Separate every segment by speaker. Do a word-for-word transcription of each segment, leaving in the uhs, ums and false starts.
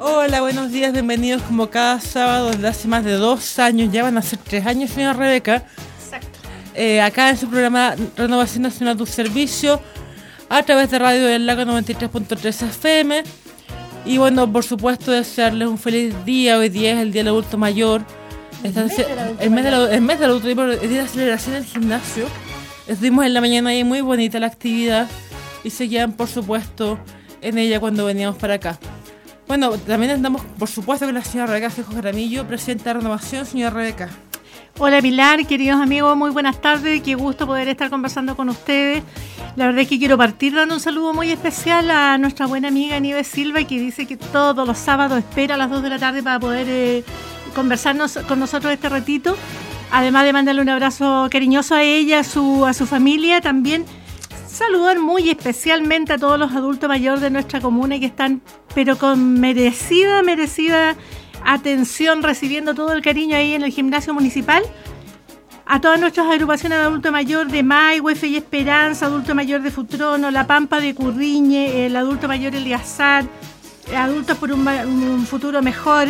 Speaker 1: Hola, buenos días, bienvenidos como cada sábado desde hace más de dos años, ya van a ser tres años, señora Rebeca.
Speaker 2: Exacto.
Speaker 1: Eh, acá en su programa Renovación Nacional de tu Servicio, a través de Radio del Lago noventa y tres punto tres F M. Y bueno, por supuesto, desearles un feliz día. Hoy día es el Día del Adulto Mayor. El mes del adulto mayor, el día de la celebración del gimnasio. Estuvimos en la mañana ahí, muy bonita la actividad. Y seguían, por supuesto, en ella cuando veníamos para acá. Bueno, también andamos, por supuesto, con la señora Rebeca Fijo Jaramillo, presidenta de Renovación. Señora Rebeca.
Speaker 2: Hola Pilar, queridos amigos, muy buenas tardes. Qué gusto poder estar conversando con ustedes. La verdad es que quiero partir dando un saludo muy especial a nuestra buena amiga Nieves Silva, que dice que todos los sábados espera a las dos de la tarde para poder eh, conversarnos con nosotros este ratito. Además de mandarle un abrazo cariñoso a ella, a su, a su familia. También saludar muy especialmente a todos los adultos mayores de nuestra comuna que están, pero con merecida, merecida atención, recibiendo todo el cariño ahí en el gimnasio municipal. A todas nuestras agrupaciones de adulto mayor de Maihue, Fe y Esperanza, adulto mayor de Futrono, La Pampa de Curriñe, el adulto mayor Eliazar, Adultos por un, un Futuro Mejor,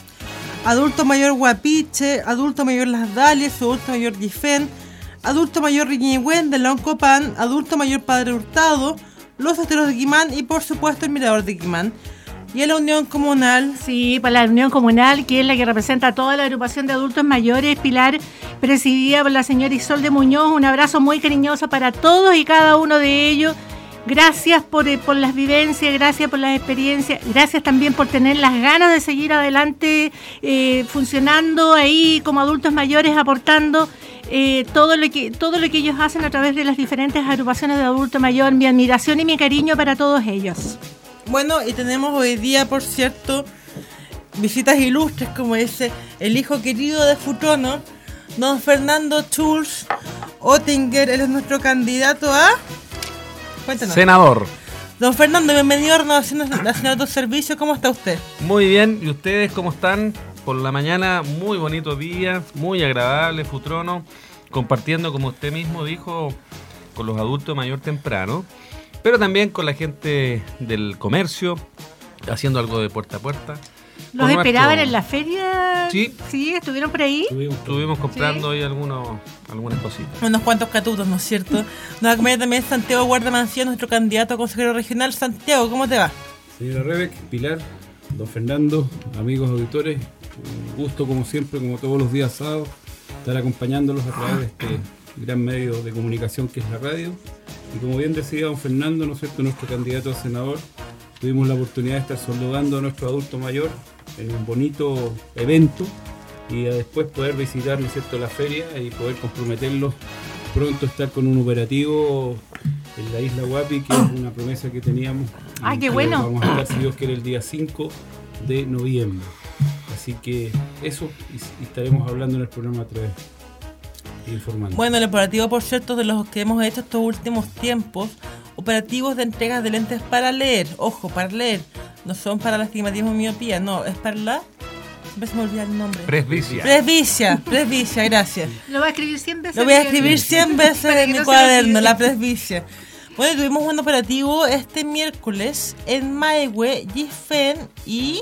Speaker 1: adulto mayor Guapiche, adulto mayor Las Dalias, adulto mayor Gifen, adulto mayor Riñihuen de Loncopan, adulto mayor Padre Hurtado, los esteros de Quimán y por supuesto el Mirador de Quimán. Y en la Unión Comunal.
Speaker 2: Sí, para la Unión Comunal, que es la que representa a toda la agrupación de adultos mayores, Pilar, presidida por la señora Isolde Muñoz. Un abrazo muy cariñoso para todos y cada uno de ellos. Gracias por, por las vivencias, gracias por las experiencias, gracias también por tener las ganas de seguir adelante, eh, funcionando ahí como adultos mayores, aportando eh, todo lo que todo lo que ellos hacen a través de las diferentes agrupaciones de adulto mayor. Mi admiración y mi cariño para todos ellos.
Speaker 1: Bueno, y tenemos hoy día, por cierto, visitas ilustres, como dice el hijo querido de Futrono, don Fernando Schulz Oettinger. Él es nuestro candidato a... Cuéntanos.
Speaker 3: Senador.
Speaker 1: Don Fernando, bienvenido a Renovación Nacional de tu Servicio. ¿Cómo está usted?
Speaker 3: Muy bien. ¿Y ustedes cómo están? Por la mañana, muy bonito día, muy agradable, Futrono, compartiendo, como usted mismo dijo, con los adultos mayor temprano, pero también con la gente del comercio, haciendo algo de puerta a puerta.
Speaker 2: ¿Los esperaban nuestro... en la feria?
Speaker 3: Sí.
Speaker 2: Sí, ¿estuvieron por ahí?
Speaker 3: Estuvimos, estuvimos comprando ¿Sí? ahí algunos, algunas cositas.
Speaker 1: Unos cuantos catutos, ¿no es cierto? Nos acompaña también Santiago Guardamancía, nuestro candidato a consejero regional. Santiago, ¿cómo te va?
Speaker 4: Señora Rebeca, Pilar, don Fernando, amigos auditores, un gusto como siempre, como todos los días sábados, estar acompañándolos a través de este gran medio de comunicación que es la radio. Y como bien decía don Fernando, ¿no es cierto?, nuestro candidato a senador, tuvimos la oportunidad de estar saludando a nuestro adulto mayor en un bonito evento y después poder visitar, ¿no es cierto?, la feria y poder comprometerlos pronto a estar con un operativo en la isla Guapi, que es una promesa que teníamos.
Speaker 2: ¡Ah, qué bueno!
Speaker 4: Vamos a estar, si Dios quiere, el día cinco de noviembre. Así que eso, y, y estaremos hablando en el programa a través informando.
Speaker 1: Bueno, el operativo, por cierto, de los que hemos hecho estos últimos tiempos, operativos de entregas de lentes para leer, ojo, para leer, no son para el astigmatismo y miopía, no, es para la... Siempre se me olvida el nombre.
Speaker 3: Presbicia.
Speaker 1: Presbicia, presbicia, gracias.
Speaker 2: Lo voy a escribir cien veces.
Speaker 1: Lo voy a escribir cien veces en mi cuaderno, la presbicia. Bueno, tuvimos un operativo este miércoles en Maihue, Gifen y...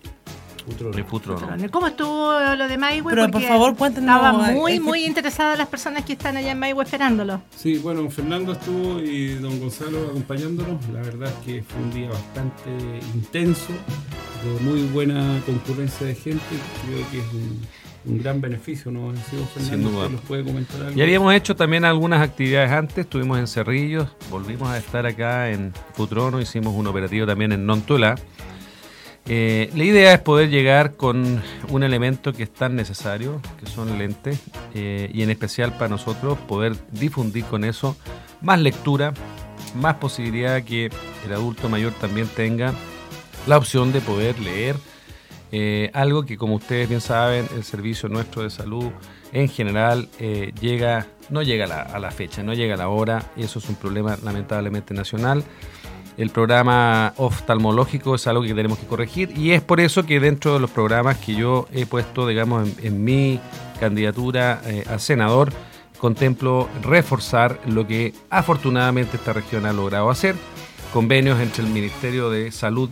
Speaker 3: Futrono.
Speaker 2: ¿Cómo estuvo lo de Maihue?
Speaker 1: Pero por favor cuéntenos.
Speaker 2: Estaban muy, muy interesadas las personas que están allá en Maihue esperándolo.
Speaker 4: Sí, bueno, don Fernando estuvo y don Gonzalo acompañándonos. La verdad es que fue un día bastante intenso, de muy buena concurrencia de gente. Creo que es un, un gran beneficio, ¿no? Sí, don Fernando, ¿usted nos puede comentar algo?
Speaker 3: Ya habíamos hecho también algunas actividades antes. Estuvimos en Cerrillos, volvimos a estar acá en Futrono, hicimos un operativo también en Nontolá. Eh, la idea es poder llegar con un elemento que es tan necesario, que son lentes, eh, y en especial para nosotros poder difundir con eso más lectura, más posibilidad que el adulto mayor también tenga la opción de poder leer, eh, algo que, como ustedes bien saben, el servicio nuestro de salud en general eh, llega no llega a la, a la fecha, no llega a la hora, y eso es un problema lamentablemente nacional. El programa oftalmológico es algo que tenemos que corregir, y es por eso que dentro de los programas que yo he puesto, digamos, en, en mi candidatura eh, a senador, contemplo reforzar lo que afortunadamente esta región ha logrado hacer, convenios entre el Ministerio de Salud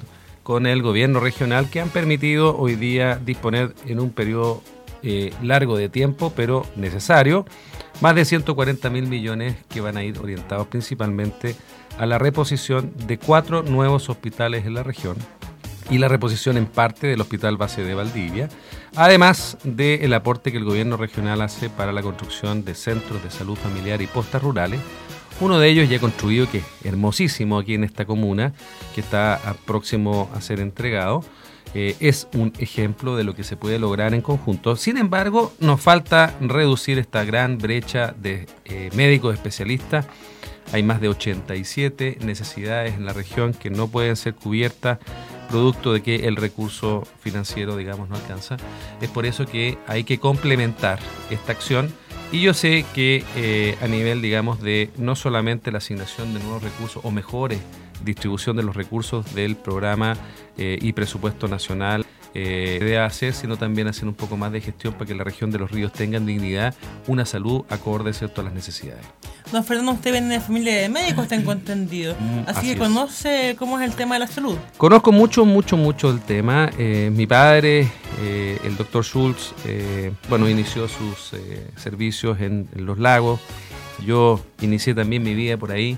Speaker 3: con el gobierno regional, que han permitido hoy día disponer en un periodo eh, largo de tiempo, pero necesario, más de ciento cuarenta mil millones que van a ir orientados principalmente a la reposición de cuatro nuevos hospitales en la región y la reposición en parte del Hospital Base de Valdivia, además del aporte que el gobierno regional hace para la construcción de centros de salud familiar y postas rurales. Uno de ellos ya construido, que es hermosísimo aquí en esta comuna, que está próximo a ser entregado. Eh, es un ejemplo de lo que se puede lograr en conjunto. Sin embargo, nos falta reducir esta gran brecha de eh, médicos especialistas. Hay más de ochenta y siete necesidades en la región que no pueden ser cubiertas producto de que el recurso financiero, digamos, no alcanza. Es por eso que hay que complementar esta acción. Y yo sé que eh, a nivel, digamos, de no solamente la asignación de nuevos recursos o mejores distribución de los recursos del programa eh, y presupuesto nacional eh, debe hacer, sino también hacer un poco más de gestión para que la región de Los Ríos tenga dignidad, una salud acorde, ¿cierto?, a las necesidades.
Speaker 1: Don Fernando, usted viene de familia de médicos, tengo entendido, así, así que conoce es. cómo es el tema de la salud.
Speaker 3: Conozco mucho, mucho, mucho el tema. Eh, mi padre, eh, el doctor Schultz, eh, bueno, inició sus eh, servicios en, en Los Lagos. Yo inicié también mi vida por ahí.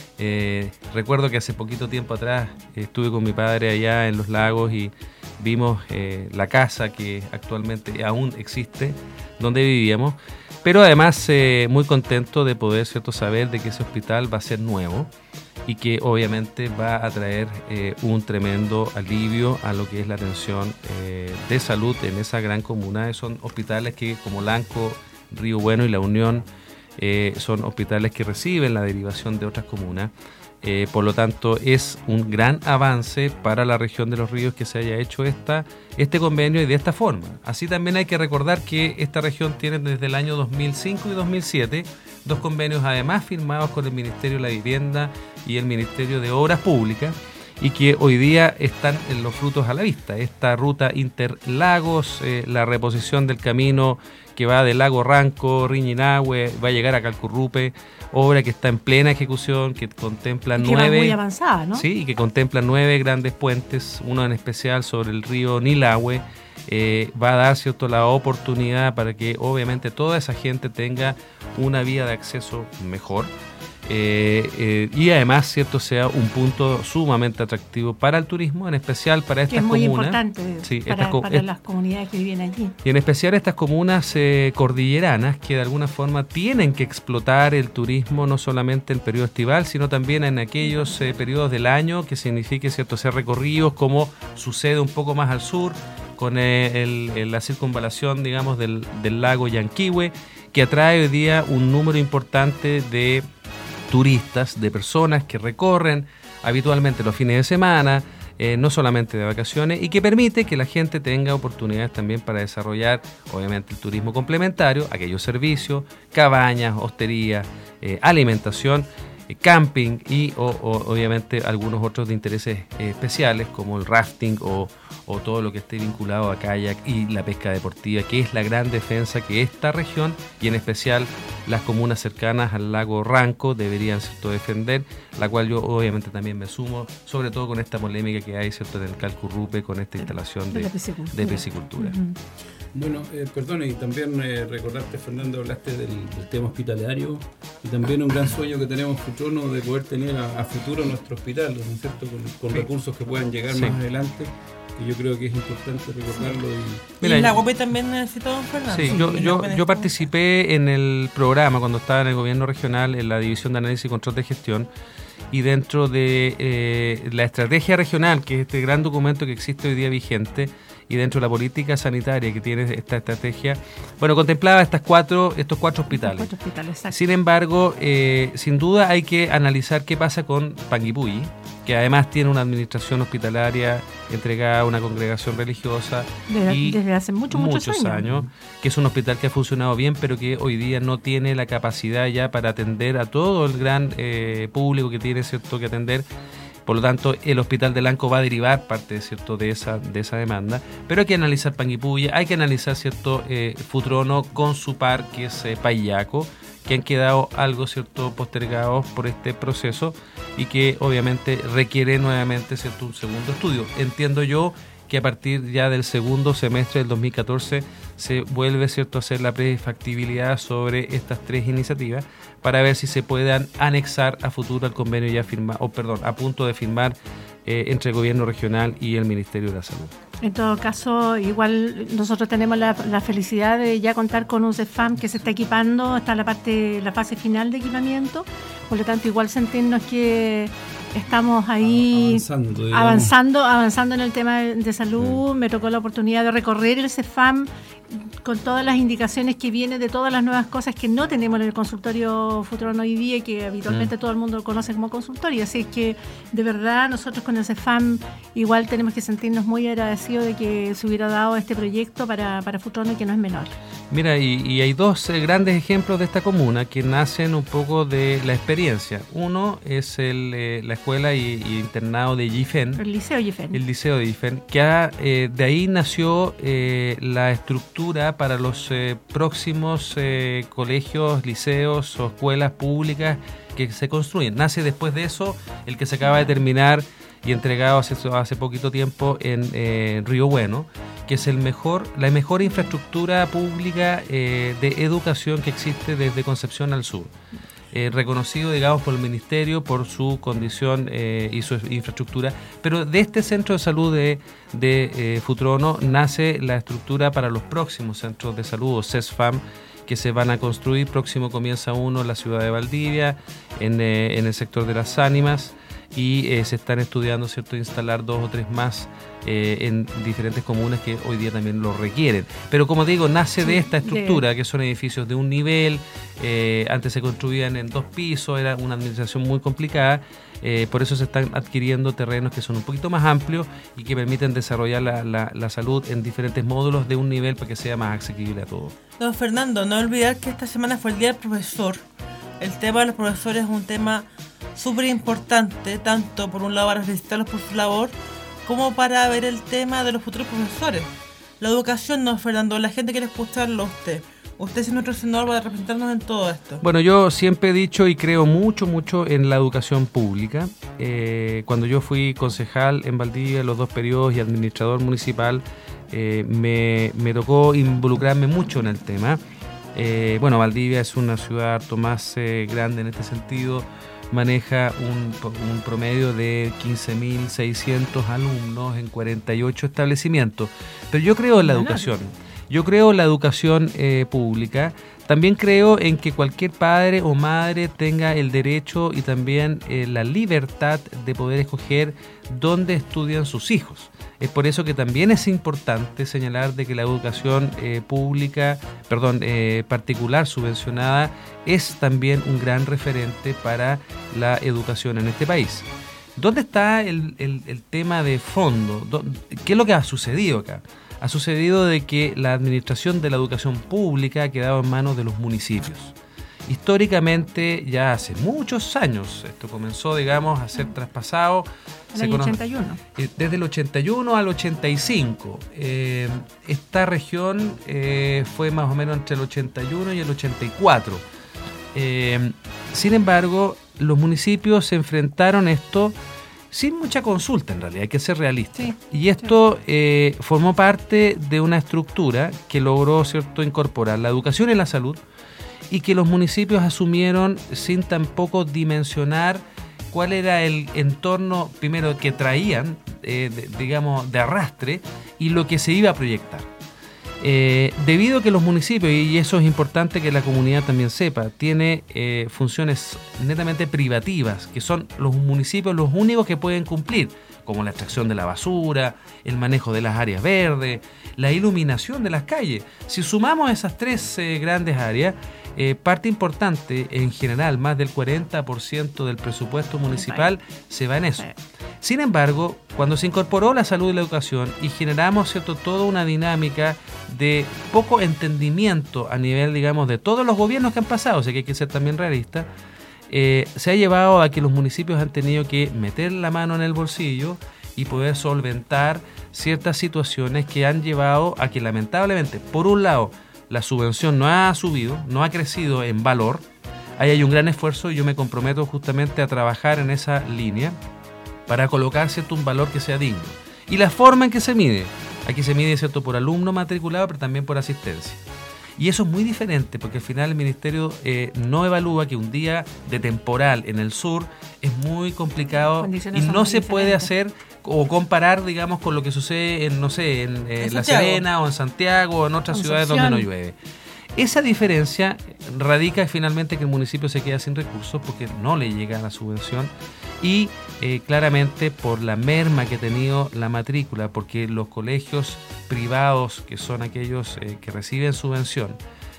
Speaker 3: Eh, recuerdo que hace poquito tiempo atrás eh, estuve con mi padre allá en Los Lagos y vimos eh, la casa que actualmente aún existe, donde vivíamos, pero además eh, muy contento de poder, cierto, saber de que ese hospital va a ser nuevo y que obviamente va a traer eh, un tremendo alivio a lo que es la atención eh, de salud en esa gran comuna. Son hospitales que, como Lanco, Río Bueno y La Unión, Eh, son hospitales que reciben la derivación de otras comunas, eh, por lo tanto es un gran avance para la región de Los Ríos que se haya hecho esta, este convenio y de esta forma. Así también hay que recordar que esta región tiene desde el año dos mil cinco y dos mil siete dos convenios además firmados con el Ministerio de la Vivienda y el Ministerio de Obras Públicas, y que hoy día están en los frutos a la vista. Esta ruta Interlagos, eh, la reposición del camino que va del lago Ranco, Riñinahue, va a llegar a Calcurrupe, obra que está en plena ejecución, que contempla
Speaker 2: que
Speaker 3: nueve...
Speaker 2: va muy avanzada, ¿no?
Speaker 3: Sí, y que contempla nueve grandes puentes, uno en especial sobre el río Nilahue. Eh, va a dar, cierto, la oportunidad para que obviamente toda esa gente tenga una vía de acceso mejor. Eh, eh, y además, cierto, sea un punto sumamente atractivo para el turismo, en especial para estas comunas.
Speaker 2: Que es muy comunas. importante
Speaker 3: sí,
Speaker 2: para,
Speaker 3: estas,
Speaker 2: para las comunidades que viven allí.
Speaker 3: Y en especial estas comunas eh, cordilleranas que de alguna forma tienen que explotar el turismo no solamente en el periodo estival, sino también en aquellos eh, periodos del año que signifique, cierto, hacer recorridos, como sucede un poco más al sur con eh, el, el, la circunvalación, digamos, del, del lago Yanquihue, que atrae hoy día un número importante de turistas, de personas que recorren habitualmente los fines de semana, eh, no solamente de vacaciones, y que permite que la gente tenga oportunidades también para desarrollar, obviamente, el turismo complementario, aquellos servicios, cabañas, hostería, eh, alimentación, eh, camping y o, o, obviamente algunos otros de intereses eh, especiales como el rafting o, o todo lo que esté vinculado a kayak y la pesca deportiva, que es la gran defensa que esta región y en especial las comunas cercanas al lago Ranco deberían, cierto, defender, la cual yo obviamente también me sumo, sobre todo con esta polémica que hay, cierto, en el Calcurrupe con esta instalación de, de, piscicultura. de piscicultura.
Speaker 4: Uh-huh. Bueno, eh, perdón, y también eh, recordarte, Fernando, hablaste del, del tema hospitalario y también un gran sueño que tenemos Futrono de poder tener a, a futuro nuestro hospital, ¿no es cierto?, con, con sí. recursos que puedan llegar sí. más adelante. Y yo creo que es importante recordarlo. Y,
Speaker 1: Mira, ¿y la U A P también necesita, don Fernando?
Speaker 3: Sí, yo, yo, yo participé en el programa cuando estaba en el gobierno regional, en la División de Análisis y Control de Gestión, y dentro de eh, la estrategia regional, que es este gran documento que existe hoy día vigente, y dentro de la política sanitaria que tiene esta estrategia, bueno, contemplaba estas cuatro, estos cuatro hospitales.
Speaker 2: Cuatro hospitales,
Speaker 3: Sin embargo, eh, sin duda hay que analizar qué pasa con Panguipulli, que además tiene una administración hospitalaria entregada a una congregación religiosa
Speaker 2: desde,
Speaker 3: y
Speaker 2: desde hace mucho, muchos,
Speaker 3: muchos
Speaker 2: años.
Speaker 3: años, que es un hospital que ha funcionado bien, pero que hoy día no tiene la capacidad ya para atender a todo el gran eh, público que tiene, cierto, que atender. Por lo tanto, el Hospital de Lanco va a derivar parte, cierto, de esa de esa demanda. Pero hay que analizar Panguipulli, hay que analizar, cierto, eh, Futrono con su par, que es eh, Payaco, que han quedado algo, ¿cierto?, postergados por este proceso y que obviamente requiere nuevamente, ¿cierto?, un segundo estudio. Entiendo yo que a partir ya del segundo semestre del dos mil catorce se vuelve, ¿cierto?, a hacer la prefactibilidad sobre estas tres iniciativas para ver si se puedan anexar a futuro al convenio ya firmado, o perdón, a punto de firmar eh, entre el gobierno regional y el Ministerio de la Salud.
Speaker 2: En todo caso, igual nosotros tenemos la, la felicidad de ya contar con un CEFAM que se está equipando, está la parte, la fase final de equipamiento, por lo tanto igual sentirnos que estamos ahí
Speaker 4: avanzando,
Speaker 2: avanzando, avanzando en el tema de salud. Mm. Me tocó la oportunidad de recorrer el CEFAM con todas las indicaciones que vienen de todas las nuevas cosas que no tenemos en el consultorio Futrono hoy día y que habitualmente mm. todo el mundo lo conoce como consultorio. Así es que de verdad nosotros con el CEFAM igual tenemos que sentirnos muy agradecidos de que se hubiera dado este proyecto para, para Futrono y que no es menor.
Speaker 3: Mira, y, y hay dos eh, grandes ejemplos de esta comuna que nacen un poco de la experiencia. Uno es el, eh, la escuela y, y internado de Gifén.
Speaker 2: El liceo Gifén.
Speaker 3: El liceo de Gifén, que ha, eh, de ahí nació eh, la estructura para los eh, próximos eh, colegios, liceos o escuelas públicas que se construyen. Nace después de eso el que se acaba de terminar y entregado hace, hace poquito tiempo en eh, Río Bueno, que es el mejor, la mejor infraestructura pública eh, de educación que existe desde Concepción al sur. Eh, reconocido, digamos, por el Ministerio por su condición eh, y su infraestructura, pero de este centro de salud de, de eh, Futrono nace la estructura para los próximos centros de salud, o CESFAM, que se van a construir. Próximo comienza uno en la ciudad de Valdivia, en, eh, en el sector de Las Ánimas, y eh, se están estudiando, ¿cierto?, instalar dos o tres más eh, en diferentes comunas que hoy día también lo requieren. Pero como digo, nace sí, de esta estructura, de... que son edificios de un nivel, eh, antes se construían en dos pisos, era una administración muy complicada, eh, por eso se están adquiriendo terrenos que son un poquito más amplios y que permiten desarrollar la, la, la salud en diferentes módulos de un nivel para que sea más asequible a todos.
Speaker 1: Don Fernando, no olvidar que esta semana fue el Día del Profesor. El tema de los profesores es un tema súper importante, tanto por un lado para felicitarlos por su labor, como para ver el tema de los futuros profesores. La educación, no, Fernando, la gente quiere escucharlo a usted. Usted es nuestro senador para representarnos en todo esto.
Speaker 3: Bueno, yo siempre he dicho y creo mucho, mucho en la educación pública. Eh, cuando yo fui concejal en Valdivia, los dos periodos, y administrador municipal, eh, me, me tocó involucrarme mucho en el tema. Eh, bueno, Valdivia es una ciudad harto más eh, grande en este sentido, maneja un, un promedio de quince mil seiscientos alumnos en cuarenta y ocho establecimientos. Pero yo creo en la educación, yo creo en la educación eh, pública. También creo en que cualquier padre o madre tenga el derecho y también eh, la libertad de poder escoger dónde estudian sus hijos. Es por eso que también es importante señalar de que la educación eh, pública, perdón, eh, particular subvencionada es también un gran referente para la educación en este país. ¿Dónde está el, el, el tema de fondo? ¿Qué es lo que ha sucedido acá? Ha sucedido de que la administración de la educación pública ha quedado en manos de los municipios. Históricamente, ya hace muchos años, esto comenzó, digamos, a ser traspasado.
Speaker 2: En el conoce, ochenta y uno.
Speaker 3: Desde el ochenta y uno al ochenta y cinco. Eh, esta región eh, fue más o menos entre el ochenta y uno y el ochenta y cuatro. Eh, sin embargo, los municipios se enfrentaron a esto sin mucha consulta, en realidad, hay que ser realistas. Sí, y esto eh, formó parte de una estructura que logró, ¿cierto?, incorporar la educación y la salud, y que los municipios asumieron sin tampoco dimensionar cuál era el entorno, primero, que traían, eh, de, digamos, de arrastre, y lo que se iba a proyectar. Eh, debido a que los municipios, y eso es importante que la comunidad también sepa, tiene eh, funciones netamente privativas, que son los municipios los únicos que pueden cumplir, como la extracción de la basura, el manejo de las áreas verdes, la iluminación de las calles. Si sumamos esas tres eh, grandes áreas, eh, parte importante, en general, más del cuarenta por ciento del presupuesto municipal se va en eso. Sin embargo, cuando se incorporó la salud y la educación y generamos, ¿cierto?, toda una dinámica de poco entendimiento a nivel, digamos, de todos los gobiernos que han pasado, o sea que hay que ser también realista, eh, se ha llevado a que los municipios han tenido que meter la mano en el bolsillo y poder solventar ciertas situaciones que han llevado a que, lamentablemente, por un lado, la subvención no ha subido, no ha crecido en valor, ahí hay un gran esfuerzo y yo me comprometo justamente a trabajar en esa línea para colocar, ¿cierto?, un valor que sea digno. Y la forma en que se mide, aquí se mide, ¿cierto?, por alumno matriculado, pero también por asistencia. Y eso es muy diferente porque al final el Ministerio eh, no evalúa que un día de temporal en el sur es muy complicado y no se puede hacer o comparar, digamos, con lo que sucede en, no sé, en, eh, en La Serena o en Santiago o en otras ciudades donde no llueve. Esa diferencia radica finalmente que el municipio se queda sin recursos porque no le llega la subvención y eh, claramente por la merma que ha tenido la matrícula, porque los colegios privados, que son aquellos eh, que reciben subvención,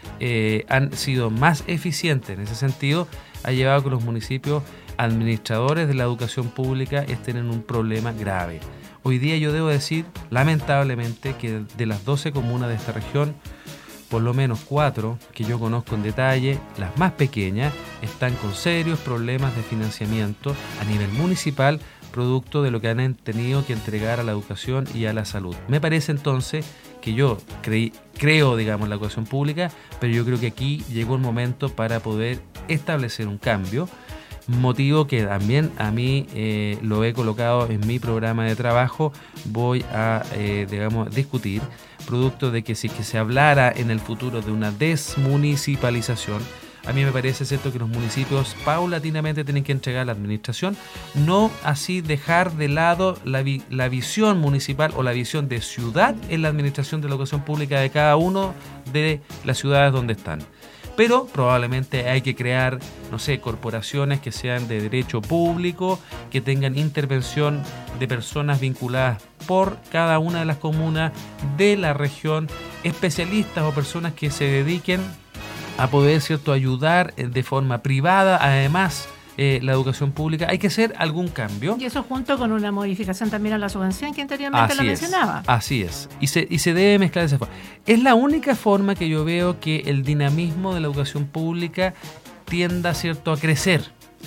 Speaker 3: eh, han sido más eficientes en ese sentido, ha llevado a que los municipios administradores de la educación pública estén en un problema grave. Hoy día yo debo decir, lamentablemente, que de las doce comunas de esta región, por lo menos cuatro que yo conozco en detalle, las más pequeñas, están con serios problemas de financiamiento a nivel municipal, producto de lo que han tenido que entregar a la educación y a la salud. Me parece entonces que yo creí, creo, digamos, en la educación pública, pero yo creo que aquí llegó el momento para poder establecer un cambio, motivo que también a mí eh, lo he colocado en mi programa de trabajo, voy a, eh, digamos, discutir, producto de que si que se hablara en el futuro de una desmunicipalización, a mí me parece, ¿cierto?, que los municipios paulatinamente tienen que entregar la administración, no así dejar de lado la, vi, la visión municipal o la visión de ciudad en la administración de la educación pública de cada uno de las ciudades donde están. Pero probablemente hay que crear, no sé, corporaciones que sean de derecho público, que tengan intervención de personas vinculadas por cada una de las comunas de la región, especialistas o personas que se dediquen a poder, ¿cierto?, ayudar de forma privada, además, eh, la educación pública. Hay que hacer algún cambio.
Speaker 2: Y eso junto con una modificación también a la subvención que anteriormente
Speaker 3: así
Speaker 2: la
Speaker 3: es,
Speaker 2: mencionaba.
Speaker 3: Así es. Y se, y se debe mezclar de esa forma. Es la única forma que yo veo que el dinamismo de la educación pública tienda, ¿cierto?, a crecer.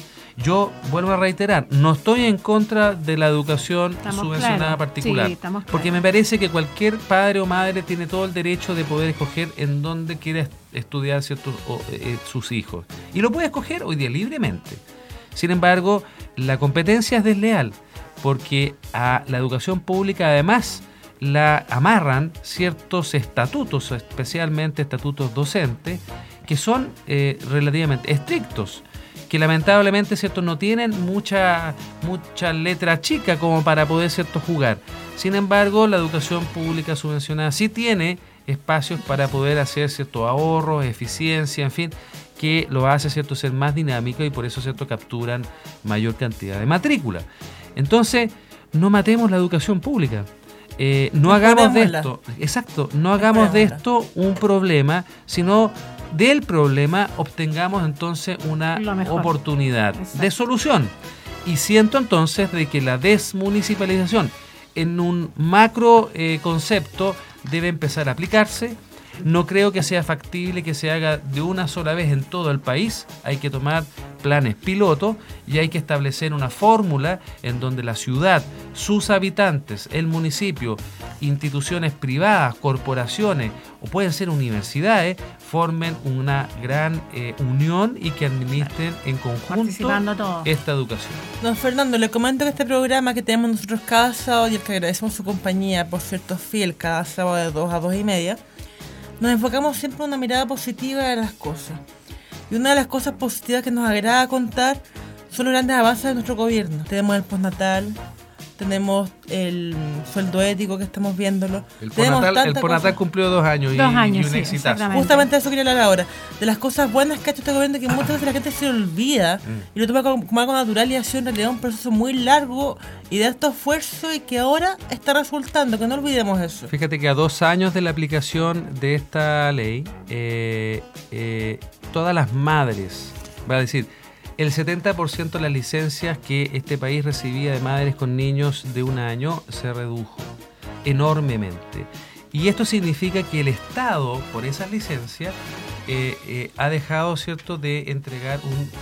Speaker 3: Yo vuelvo a reiterar, no estoy en contra de la educación estamos subvencionada claro. particular, sí, claro. porque me parece que cualquier padre o madre tiene todo el derecho de poder escoger en dónde quiere estudiar, ¿cierto?, o, eh, sus hijos. Y lo puede escoger hoy día libremente. Sin embargo, la competencia es desleal, porque a la educación pública además la amarran ciertos estatutos, especialmente estatutos docentes, que son eh, relativamente estrictos, que lamentablemente, ¿cierto?, no tienen mucha, mucha letra chica como para poder, ¿cierto?, jugar. Sin embargo, la educación pública subvencionada sí tiene espacios para poder hacer, ¿cierto?, ahorros, eficiencia, en fin, que lo hace, ¿cierto?, ser más dinámico y por eso, ¿cierto?, capturan mayor cantidad de matrícula. Entonces, no matemos la educación pública. Eh, no hagamos de esto, exacto, no hagamos de esto un problema, sino del problema obtengamos entonces una oportunidad exacto. de solución. Y siento entonces de que la desmunicipalización en un macro eh, concepto debe empezar a aplicarse. No creo que sea factible que se haga de una sola vez en todo el país. Hay que tomar planes piloto y hay que establecer una fórmula en donde la ciudad, sus habitantes, el municipio, instituciones privadas, corporaciones o pueden ser universidades, formen una gran eh, unión y que administren en conjunto esta educación.
Speaker 1: Don Fernando, le comento que este programa que tenemos nosotros cada sábado y el que agradecemos su compañía, por cierto, fiel, cada sábado de dos a dos y media, nos enfocamos siempre en una mirada positiva de las cosas. Y una de las cosas positivas que nos agrada contar son los grandes avances de nuestro gobierno. Tenemos el postnatal, tenemos el sueldo ético que estamos viéndolo.
Speaker 3: El postnatal, el postnatal cumplió dos años,
Speaker 2: dos
Speaker 3: y,
Speaker 2: años
Speaker 3: y un
Speaker 2: sí,
Speaker 3: exitazo.
Speaker 1: Justamente eso quería hablar ahora. De las cosas buenas que ha hecho este gobierno, que muchas veces la gente se olvida mm. y lo toma como, como algo natural y ha sido en realidad un proceso muy largo y de alto esfuerzo y que ahora está resultando, que no olvidemos eso.
Speaker 3: Fíjate que a dos años de la aplicación de esta ley, eh, eh, todas las madres, va a decir, el setenta por ciento de las licencias que este país recibía de madres con niños de un año se redujo enormemente. Y esto significa que el Estado, por esas licencias, eh, eh, ha dejado, ¿cierto?, de entregar un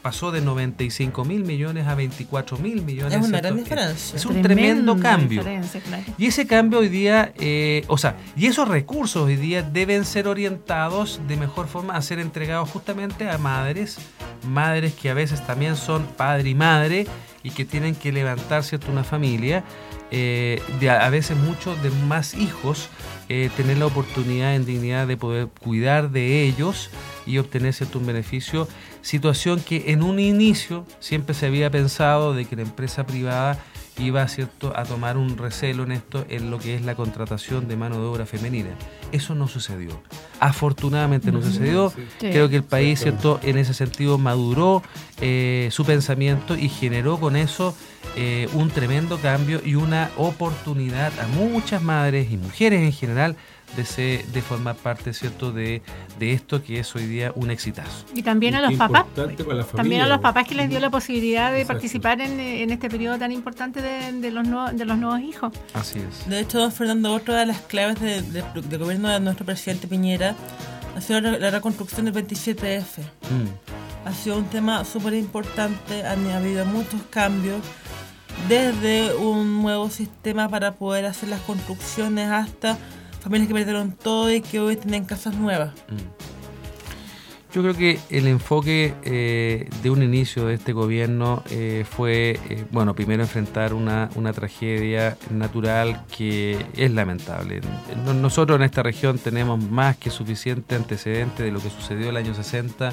Speaker 3: pasó de noventa y cinco mil millones a veinticuatro mil millones.
Speaker 1: Es una
Speaker 3: ¿cierto?
Speaker 1: gran diferencia.
Speaker 3: Es un tremendo cambio.
Speaker 2: Claro.
Speaker 3: Y ese cambio hoy día, eh, o sea, y esos recursos hoy día deben ser orientados de mejor forma a ser entregados justamente a madres, madres que a veces también son padre y madre y que tienen que levantar, ¿cierto?, una familia. Eh, de a veces muchos de más hijos, eh, tener la oportunidad en dignidad de poder cuidar de ellos y obtener cierto un beneficio, situación que en un inicio siempre se había pensado de que la empresa privada iba, cierto, a tomar un recelo en esto, en lo que es la contratación de mano de obra femenina. Eso no sucedió. Afortunadamente no sucedió.
Speaker 4: Sí.
Speaker 3: Creo que el país,
Speaker 4: Sí,
Speaker 3: cierto, en ese sentido maduró eh, su pensamiento y generó con eso eh, un tremendo cambio y una oportunidad a muchas madres y mujeres en general de, ser, de formar parte, cierto, de, de esto que es hoy día un exitazo.
Speaker 2: Y también
Speaker 4: Y
Speaker 2: a
Speaker 4: qué
Speaker 2: los papás,
Speaker 4: importante para la
Speaker 2: también
Speaker 4: familia,
Speaker 2: a los
Speaker 4: ¿no?
Speaker 2: papás que les dio la posibilidad de
Speaker 4: Exacto.
Speaker 2: participar en, en este periodo tan importante de, de los nuevos, de los nuevos hijos.
Speaker 3: Así es.
Speaker 1: De hecho, don Fernando, otra de las claves de- de- del gobierno de nuestro presidente Piñera ha sido la, la reconstrucción del veintisiete efe.
Speaker 3: Mm.
Speaker 1: Ha sido un tema súper importante, han habido muchos cambios, desde un nuevo sistema para poder hacer las construcciones hasta familias que perdieron todo y que hoy tienen casas nuevas.
Speaker 3: Yo creo que el enfoque eh, de un inicio de este gobierno eh, fue, eh, bueno, primero enfrentar una, una tragedia natural que es lamentable. No- Nosotros en esta región tenemos más que suficiente antecedente de lo que sucedió el año sesenta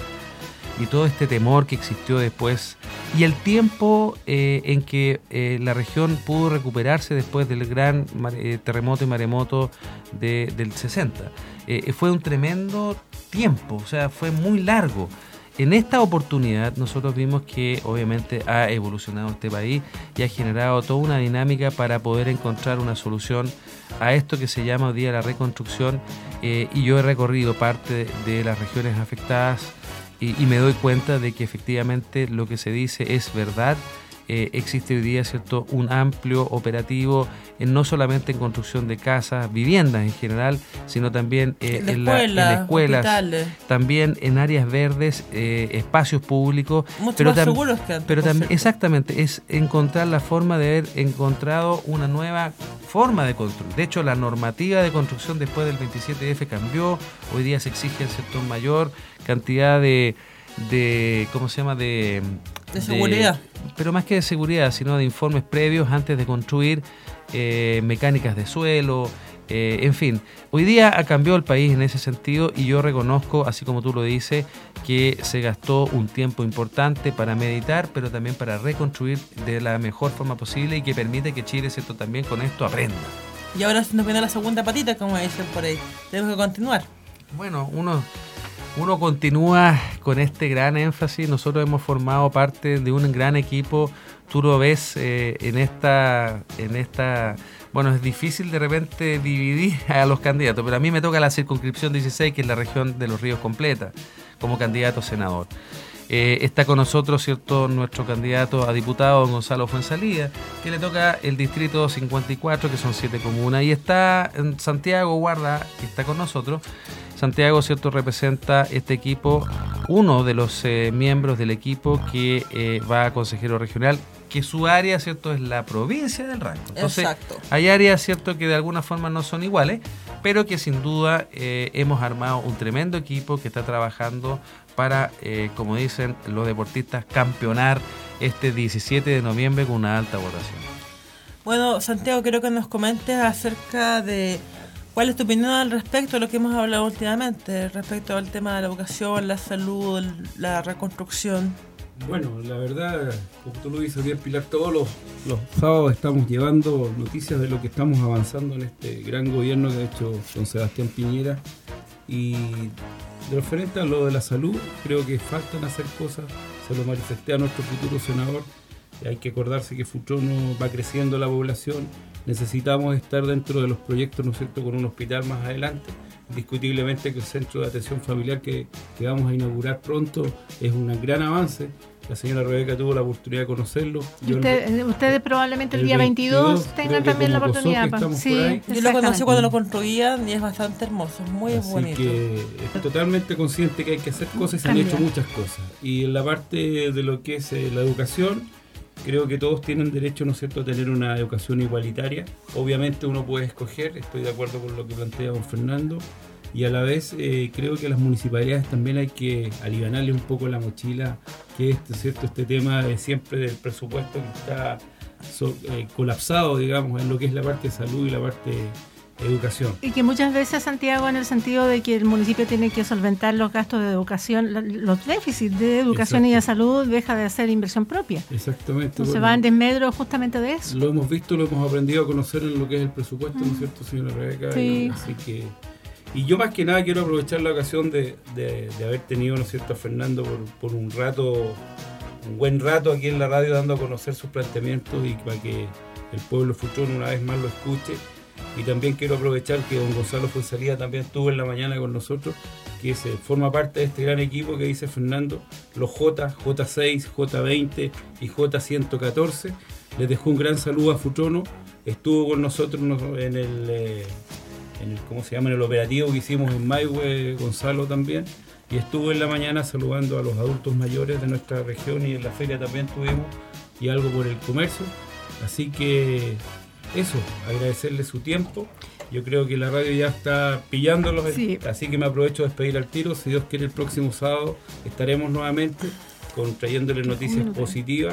Speaker 3: y todo este temor que existió después y el tiempo eh, en que eh, la región pudo recuperarse después del gran mare- eh, terremoto y maremoto de- del sesenta. Eh, fue un tremendo tiempo, o sea, fue muy largo. En esta oportunidad nosotros vimos que obviamente ha evolucionado este país y ha generado toda una dinámica para poder encontrar una solución a esto que se llama hoy día la reconstrucción, eh, y yo he recorrido parte de las regiones afectadas y, y me doy cuenta de que efectivamente lo que se dice es verdad. Eh, existe hoy día, ¿cierto?, un amplio operativo en, no solamente en construcción de casas, viviendas en general, sino también eh,
Speaker 1: De
Speaker 3: en, la- en
Speaker 1: escuelas,
Speaker 3: escuelas,
Speaker 1: hospitales.
Speaker 3: también en áreas verdes, eh, espacios públicos.
Speaker 1: Mucho
Speaker 3: pero
Speaker 1: más
Speaker 3: tam-
Speaker 1: seguros que antes,
Speaker 3: Pero
Speaker 1: por
Speaker 3: también,
Speaker 1: cierto.
Speaker 3: exactamente, es encontrar la forma de haber encontrado una nueva forma de construir. De hecho, la normativa de construcción después del veintisiete efe cambió. Hoy día se exige, ¿cierto?, mayor cantidad de, de ¿cómo se llama?, de...
Speaker 1: De seguridad.
Speaker 3: Pero más que de seguridad, sino de informes previos antes de construir, eh, mecánicas de suelo, eh, en fin. Hoy día ha cambiado el país en ese sentido y yo reconozco, así como tú lo dices, que se gastó un tiempo importante para meditar, pero también para reconstruir de la mejor forma posible y que permite que Chile, ¿cierto?, también con esto aprenda.
Speaker 1: Y ahora se nos viene la segunda patita, como dicen por ahí. Tenemos que continuar.
Speaker 3: Bueno, uno, uno continúa con este gran énfasis. Nosotros hemos formado parte de un gran equipo. Tú lo ves eh, en esta, en esta. Bueno, es difícil de repente dividir a los candidatos, pero a mí me toca la circunscripción dieciséis, que es la región de Los Ríos completa, como candidato a senador. Eh, está con nosotros, ¿cierto?, nuestro candidato a diputado, don Gonzalo Fuenzalía, que le toca el distrito cincuenta y cuatro, que son siete comunas, y está en Santiago Guarda, que está con nosotros. Santiago, ¿cierto?, representa este equipo, uno de los eh, miembros del equipo que eh, va a consejero regional, que su área, ¿cierto?, es la provincia del Ranco. Entonces,
Speaker 1: Exacto.
Speaker 3: hay áreas, ¿cierto?, que de alguna forma no son iguales, pero que sin duda eh, hemos armado un tremendo equipo que está trabajando para, eh, como dicen los deportistas, campeonar este diecisiete de noviembre con una alta votación.
Speaker 1: Bueno, Santiago, quiero que nos comentes acerca de cuál es tu opinión al respecto de lo que hemos hablado últimamente, respecto al tema de la educación, la salud, la reconstrucción.
Speaker 4: Bueno, la verdad, como tú lo dices bien, Pilar, todos los, los sábados estamos llevando noticias de lo que estamos avanzando en este gran gobierno que ha hecho don Sebastián Piñera. Y de lo referente a lo de la salud, creo que faltan hacer cosas. Se lo manifesté a nuestro futuro senador. Hay que acordarse que Futrono va creciendo la población. Necesitamos estar dentro de los proyectos, ¿no es cierto?, con un hospital más adelante. Indiscutiblemente que el centro de atención familiar que, que vamos a inaugurar pronto es un gran avance, La señora Rebeca tuvo la oportunidad de conocerlo.
Speaker 2: Yo Usted, el, ustedes probablemente el, el día veintidós tengan también la oportunidad.
Speaker 1: Sí, yo lo conocí cuando lo construían y es bastante hermoso, muy Así bonito.
Speaker 4: Que es totalmente consciente que hay que hacer cosas y se han hecho muchas cosas. Y en la parte de lo que es eh, la educación, creo que todos tienen derecho, ¿no es cierto?, a tener una educación igualitaria. Obviamente uno puede escoger, estoy de acuerdo con lo que plantea don Fernando, y a la vez eh, creo que a las municipalidades también hay que alivianarle un poco la mochila, que es cierto este tema de siempre del presupuesto que está so, eh, colapsado, digamos, en lo que es la parte de salud y la parte de educación.
Speaker 2: Y que muchas veces, Santiago, en el sentido de que el municipio tiene que solventar los gastos de educación, los déficits de educación Exacto. y de salud, deja de hacer inversión propia.
Speaker 4: Exactamente.
Speaker 2: Entonces bueno, va en desmedro justamente de eso.
Speaker 4: Lo hemos visto, lo hemos aprendido a conocer en lo que es el presupuesto, mm. ¿no es cierto, señora Rebeca?
Speaker 2: Sí.
Speaker 4: Así que... Y yo más que nada quiero aprovechar la ocasión de, de, de haber tenido, ¿no es cierto?, a Fernando por, por un rato, un buen rato aquí en la radio dando a conocer sus planteamientos y para que el pueblo Futrón una vez más lo escuche. Y también quiero aprovechar que don Gonzalo Fuenzalía también estuvo en la mañana con nosotros, que se forma parte de este gran equipo que dice Fernando, los J, J seis, J veinte y J ciento catorce. Les dejó un gran saludo a Futrono, estuvo con nosotros en el... Eh, en el, ¿cómo se llama?, en el operativo que hicimos en Maihue, Gonzalo también, y estuvo en la mañana saludando a los adultos mayores de nuestra región y en la feria también tuvimos, y algo por el comercio. Así que eso, agradecerle su tiempo. Yo creo que la radio ya está pillándolos, sí. Así que me aprovecho de despedir al tiro. Si Dios quiere, el próximo sábado estaremos nuevamente con, trayéndole noticias positivas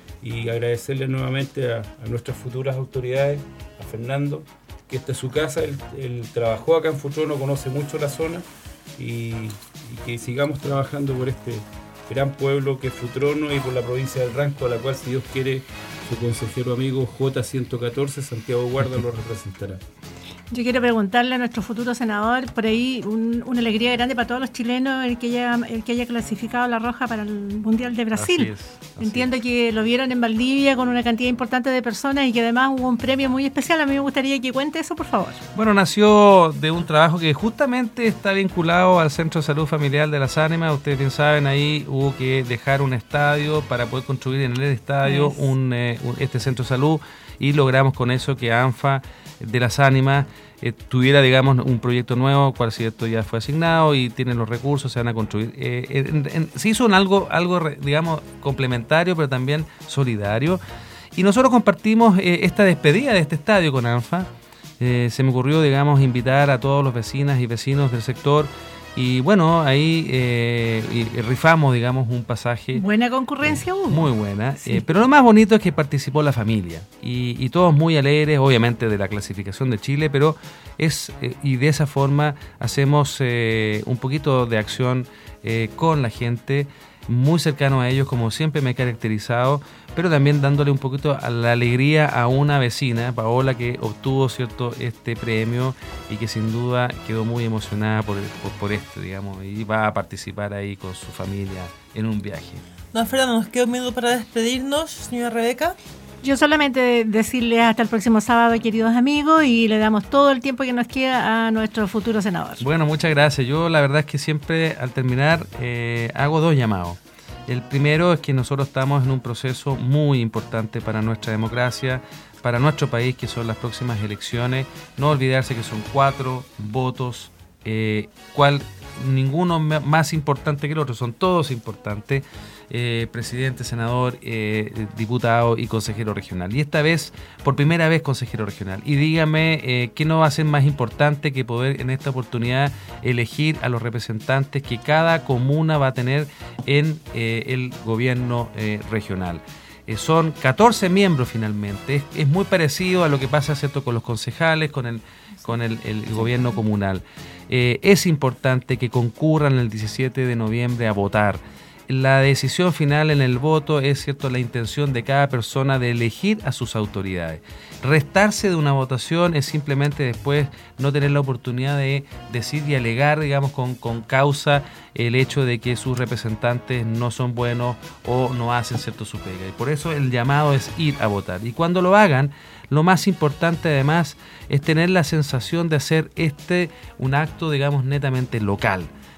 Speaker 4: y agradecerle nuevamente a, a nuestras futuras autoridades, a Fernando, que esta es su casa, él, él trabajó acá en Futrono, conoce mucho la zona y, y que sigamos trabajando por este gran pueblo que es Futrono y por la provincia del Ranco, a la cual, si Dios quiere, su consejero amigo J ciento catorce, Santiago Guarda, lo representará.
Speaker 2: Yo quiero preguntarle a nuestro futuro senador, por ahí un, una alegría grande para todos los chilenos el que haya, el que haya clasificado la Roja para el Mundial de Brasil.
Speaker 3: Así es, así
Speaker 2: Entiendo
Speaker 3: es.
Speaker 2: que lo vieron en Valdivia con una cantidad importante de personas y que además hubo un premio muy especial. A mí me gustaría que cuente eso, por favor.
Speaker 3: Bueno, nació de un trabajo que justamente está vinculado al Centro de Salud Familiar de Las Ánimas. Ustedes bien saben, ahí hubo que dejar un estadio para poder construir en el estadio yes. un, eh, un, este centro de salud y logramos con eso que ANFA de Las Ánimas eh, tuviera, digamos, un proyecto nuevo, cual cierto ya fue asignado y tienen los recursos, se van a construir. Eh, en, en, se hizo un algo, algo, digamos, complementario, pero también solidario. Y nosotros compartimos eh, esta despedida de este estadio con ANFA. Eh, se me ocurrió, digamos, invitar a todos los vecinas y vecinos del sector. Y bueno, ahí eh, y rifamos, digamos, un pasaje.
Speaker 2: Buena concurrencia hubo.
Speaker 3: Eh, muy buena.
Speaker 2: Sí.
Speaker 3: Eh, pero lo más bonito es que participó la familia. Y, y todos muy alegres, obviamente, de la clasificación de Chile, pero es eh, y de esa forma hacemos eh, un poquito de acción eh, con la gente, muy cercano a ellos, como siempre me he caracterizado, pero también dándole un poquito a la alegría a una vecina, Paola, que obtuvo cierto este premio y que sin duda quedó muy emocionada por, por, por esto, digamos, y va a participar ahí con su familia en un viaje.
Speaker 1: Don Fernando, nos queda un minuto para despedirnos, señora Rebeca.
Speaker 2: Yo solamente decirles hasta el próximo sábado, queridos amigos, y le damos todo el tiempo que nos queda a nuestro futuro senador.
Speaker 3: Bueno, muchas gracias. Yo la verdad es que siempre al terminar eh, hago dos llamados. El primero es que nosotros estamos en un proceso muy importante para nuestra democracia, para nuestro país, que son las próximas elecciones. No olvidarse que son cuatro votos, eh, cual ninguno más importante que el otro, son todos importantes. Eh, presidente, senador, eh, diputado y consejero regional. Y esta vez, por primera vez, consejero regional. Y dígame, eh, ¿qué no va a ser más importante que poder en esta oportunidad elegir a los representantes que cada comuna va a tener en eh, el gobierno eh, regional? Eh, son catorce miembros finalmente. Es, es muy parecido a lo que pasa, ¿cierto?, con los concejales, con el, con el, el gobierno comunal. Eh, es importante que concurran el diecisiete de noviembre a votar. La decisión final en el voto es, cierto, la intención de cada persona de elegir a sus autoridades. Restarse de una votación es simplemente después no tener la oportunidad de decir y alegar, digamos, con, con causa el hecho de que sus representantes no son buenos o no hacen, cierto, su pega. Y por eso el llamado es ir a votar. Y cuando lo hagan, lo más importante además es tener la sensación de hacer este un acto, digamos, netamente local,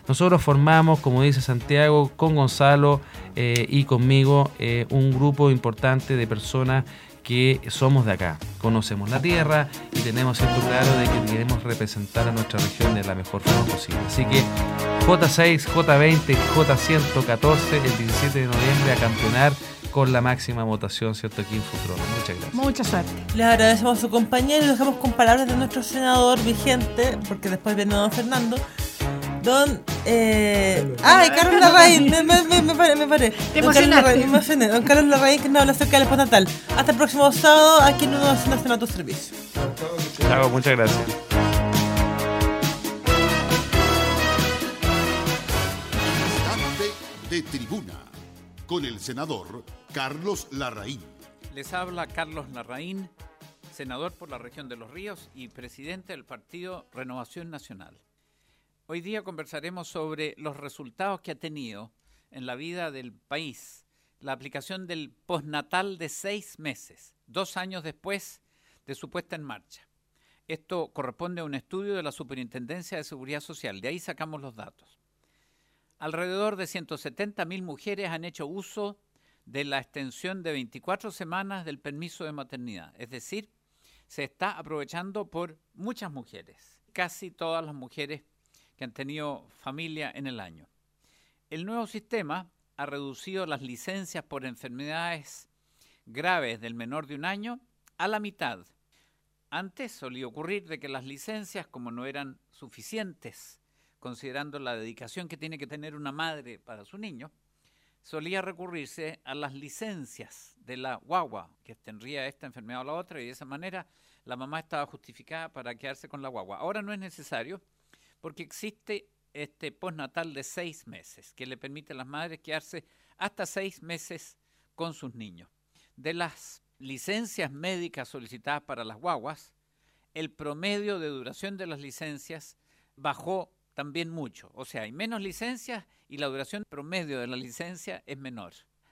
Speaker 3: Nosotros formamos, como dice Santiago, con Gonzalo eh, y conmigo, eh, un grupo importante de personas que somos de acá, conocemos la tierra y tenemos esto claro de que queremos representar a nuestra región de la mejor forma posible. Así que J seis, J veinte, J ciento catorce, el diecisiete de noviembre a campeonar con la máxima votación, ¿cierto? Aquí en Futrono. Muchas gracias.
Speaker 2: Mucha suerte.
Speaker 1: Les agradecemos a su compañía y los dejamos con palabras de nuestro senador vigente, porque después viene don Fernando. Don. Eh, ¡Ay, Carlos Larraín! Me, me, me, me paré, me paré.
Speaker 2: Te
Speaker 1: Don Carlos
Speaker 2: emocionaste.
Speaker 1: Larraín, me emocioné. Don Carlos Larraín, que nos habla acerca del postnatal. Hasta el próximo sábado aquí en Renovación Nacional de tu Servicio.
Speaker 3: Chao, muchas gracias.
Speaker 5: De tribuna con el senador Carlos Larraín.
Speaker 6: Les habla Carlos Larraín, senador por la región de Los Ríos y presidente del partido Renovación Nacional. Hoy día conversaremos sobre los resultados que ha tenido en la vida del país la aplicación del postnatal de seis meses, dos años después de su puesta en marcha. Esto corresponde a un estudio de la Superintendencia de Seguridad Social, de ahí sacamos los datos. Alrededor de ciento setenta mil mujeres han hecho uso de la extensión de veinticuatro semanas del permiso de maternidad. Es decir, se está aprovechando por muchas mujeres, casi todas las mujeres que han tenido familia en el año. El nuevo sistema ha reducido las licencias por enfermedades graves del menor de un año a la mitad. Antes solía ocurrir de que las licencias, como no eran suficientes, considerando la dedicación que tiene que tener una madre para su niño, solía recurrirse a las licencias de la guagua, que tendría esta enfermedad o la otra, y de esa manera la mamá estaba justificada para quedarse con la guagua. Ahora no es necesario, porque existe este postnatal de seis meses, que le permite a las madres quedarse hasta seis meses con sus niños. De las licencias médicas solicitadas para las guaguas, el promedio de duración de las licencias bajó también mucho. O sea, hay menos licencias y la duración promedio de la licencia es menor.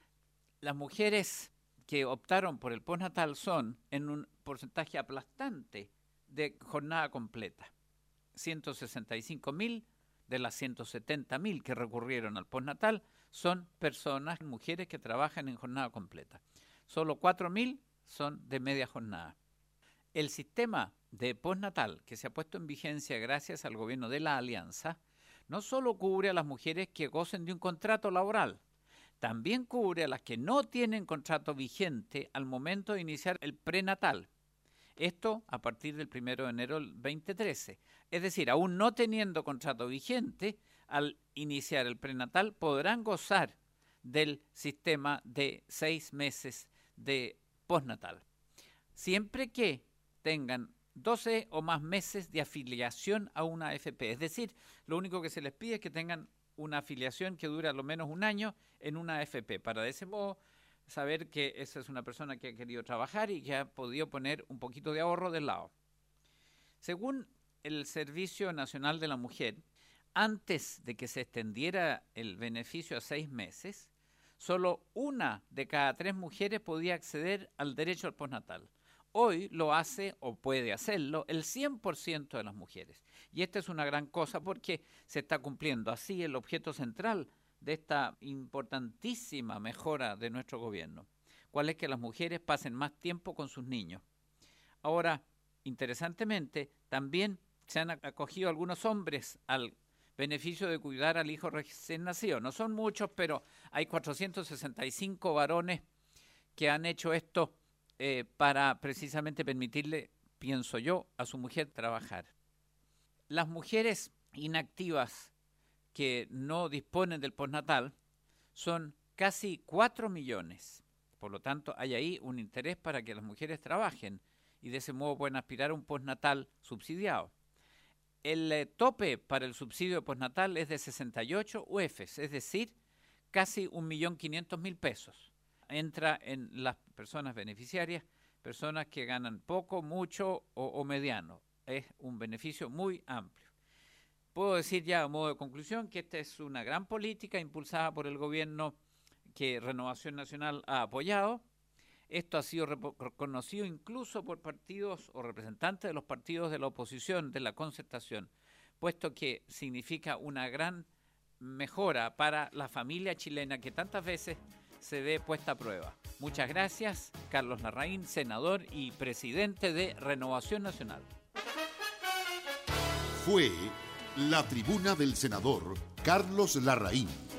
Speaker 6: Las mujeres que optaron por el postnatal son en un porcentaje aplastante de jornada completa. ciento sesenta y cinco mil de las ciento setenta mil que recurrieron al postnatal son personas, mujeres que trabajan en jornada completa. Solo cuatro mil son de media jornada. El sistema de postnatal que se ha puesto en vigencia gracias al gobierno de la Alianza no solo cubre a las mujeres que gocen de un contrato laboral, también cubre a las que no tienen contrato vigente al momento de iniciar el prenatal. Esto a partir del primero de enero del veinte trece. Es decir, aún no teniendo contrato vigente, al iniciar el prenatal podrán gozar del sistema de seis meses de postnatal, siempre que tengan doce o más meses de afiliación a una A F P. Es decir, lo único que se les pide es que tengan una afiliación que dure a lo menos un año en una A F P, para de ese modo saber que esa es una persona que ha querido trabajar y que ha podido poner un poquito de ahorro del lado. Según el Servicio Nacional de la Mujer, antes de que se extendiera el beneficio a seis meses, solo una de cada tres mujeres podía acceder al derecho al postnatal. Hoy lo hace, o puede hacerlo, el cien por ciento de las mujeres. Y esta es una gran cosa porque se está cumpliendo así el objeto central de esta importantísima mejora de nuestro gobierno, cuál es que las mujeres pasen más tiempo con sus niños. Ahora, interesantemente, también se han acogido algunos hombres al beneficio de cuidar al hijo recién nacido. No son muchos, pero hay cuatrocientos sesenta y cinco varones que han hecho esto eh, para precisamente permitirle, pienso yo, a su mujer trabajar. Las mujeres inactivas que no disponen del postnatal son casi cuatro millones. Por lo tanto, hay ahí un interés para que las mujeres trabajen y de ese modo pueden aspirar a un postnatal subsidiado. El eh, tope para el subsidio de postnatal es de sesenta y ocho U Fs, es decir, casi un millón quinientos mil pesos. Entra en las personas beneficiarias, personas que ganan poco, mucho o, o mediano. Es un beneficio muy amplio. Puedo decir ya a modo de conclusión que esta es una gran política impulsada por el gobierno que Renovación Nacional ha apoyado. Esto ha sido reconocido incluso por partidos o representantes de los partidos de la oposición, de la concertación, puesto que significa una gran mejora para la familia chilena que tantas veces se ve puesta a prueba. Muchas gracias, Carlos Larraín, senador y presidente de Renovación Nacional.
Speaker 5: Fue la tribuna del senador Carlos Larraín.